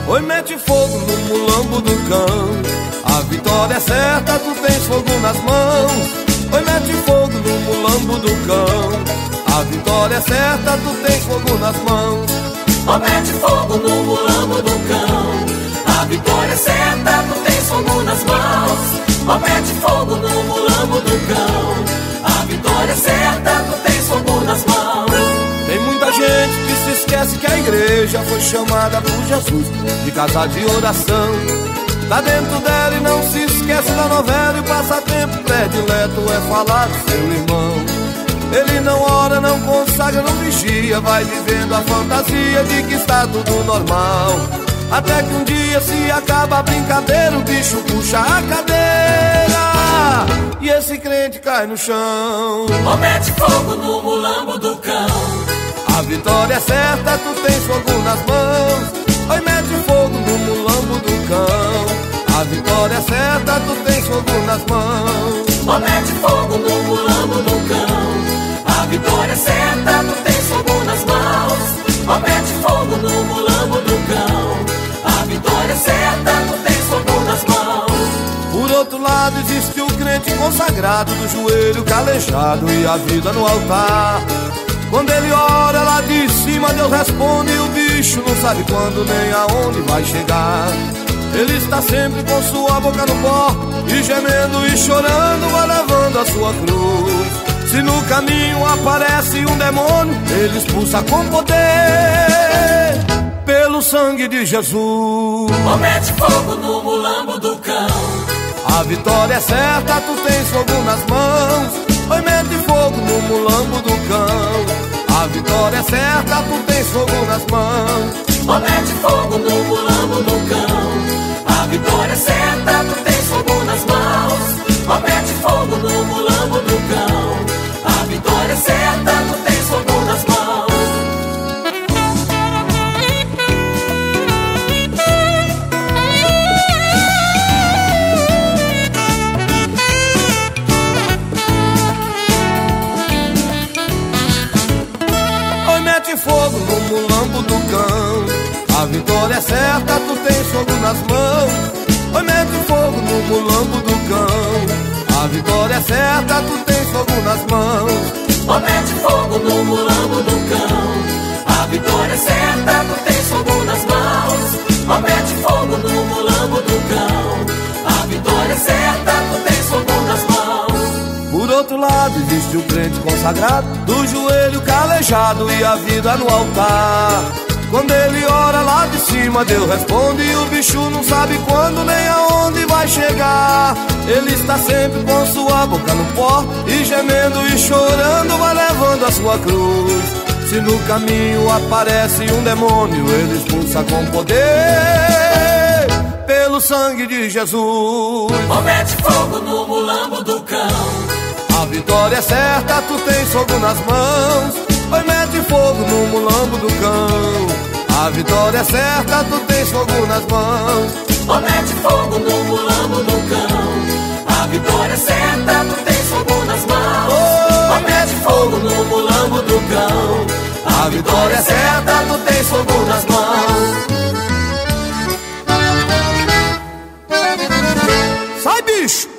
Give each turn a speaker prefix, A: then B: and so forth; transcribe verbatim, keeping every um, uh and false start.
A: Oi, mete fogo no mulambo do cão. A vitória é certa, tu tens fogo nas mãos. Oi, mete fogo no mulambo do cão. A vitória é certa, tu tens fogo nas mãos.
B: Oi, mete fogo no mulambo do cão. A vitória é certa, tu tens fogo nas mãos. Oi, mete fogo no mulambo do cão. A vitória é certa, tu tens fogo nas mãos.
A: Tem muita gente que se esquece que a igreja foi chamada por Jesus de casa de oração. Tá dentro dela e não se esquece da novela. E o passatempo predileto é falar do seu irmão. Ele não ora, não consagra, não vigia, vai vivendo a fantasia de que está tudo normal. Até que um dia se acaba a brincadeira, o bicho puxa a cadeira e esse crente cai no chão.
B: Oh, mete fogo no mulambo do cão.
A: A vitória é certa, tu tens fogo nas mãos. Oi, mete fogo no mulambo do cão. A vitória é certa, tu tens fogo nas mãos.
B: Oh, mete fogo no mulambo do cão. A vitória é certa, tu tens fogo nas mãos. Oh, mete fogo no mulambo do cão. A vitória é certa, tu tens fogo nas mãos.
A: Por outro lado existe o crente consagrado, do joelho calejado e a vida no altar. Quando ele ora lá de cima, Deus responde e o bicho não sabe quando nem aonde vai chegar. Ele está sempre com sua boca no pó e gemendo e chorando vai levando a sua cruz. Se no caminho aparece um demônio, ele expulsa com poder pelo sangue de Jesus.
B: Oh, mete fogo no mulambo do cão.
A: A vitória é certa, tu tens fogo nas mãos. Oi, mete fogo no mulambo do cão. A vitória é certa, tu tens fogo nas mãos.
B: Oh, mete fogo no mulambo do cão. A vitória é certa, tu tens fogo nas mãos. Oh, mete fogo no mulambo do cão. A vitória é certa, tu tens fogo nas mãos.
A: Mete fogo no mulambo do cão. A vitória é certa, tu tens fogo nas mãos. Oi, mete fogo no mulambo do cão. A vitória é certa, tu tens fogo nas mãos.
B: Oh, mete fogo no mulambo do cão. A vitória é certa, tu tens fogo nas mãos. Oh, mete fogo no mulambo do cão. A vitória é certa, tu tens fogo nas mãos.
A: Por outro lado existe o crente consagrado, do joelho calejado e a vida no altar. Quando ele ora lá de cima, Deus responde e o bicho não sabe quando nem aonde vai chegar. Ele está sempre com sua boca no pó e gemendo e chorando vai levando a sua cruz. Se no caminho aparece um demônio, ele expulsa com poder pelo sangue de Jesus.
B: Oh, mete fogo no mulambo do cão.
A: A vitória é certa, tu tens fogo nas mãos. Oi, mete fogo no mulambo do cão. A vitória é certa, tu tens fogo nas mãos.
B: Oh, mete fogo no mulambo do cão. A vitória é certa, tu tens fogo nas mãos. Oh, mete fogo no mulambo do cão. A vitória é certa, tu tens fogo nas mãos.
A: Sai, bicho!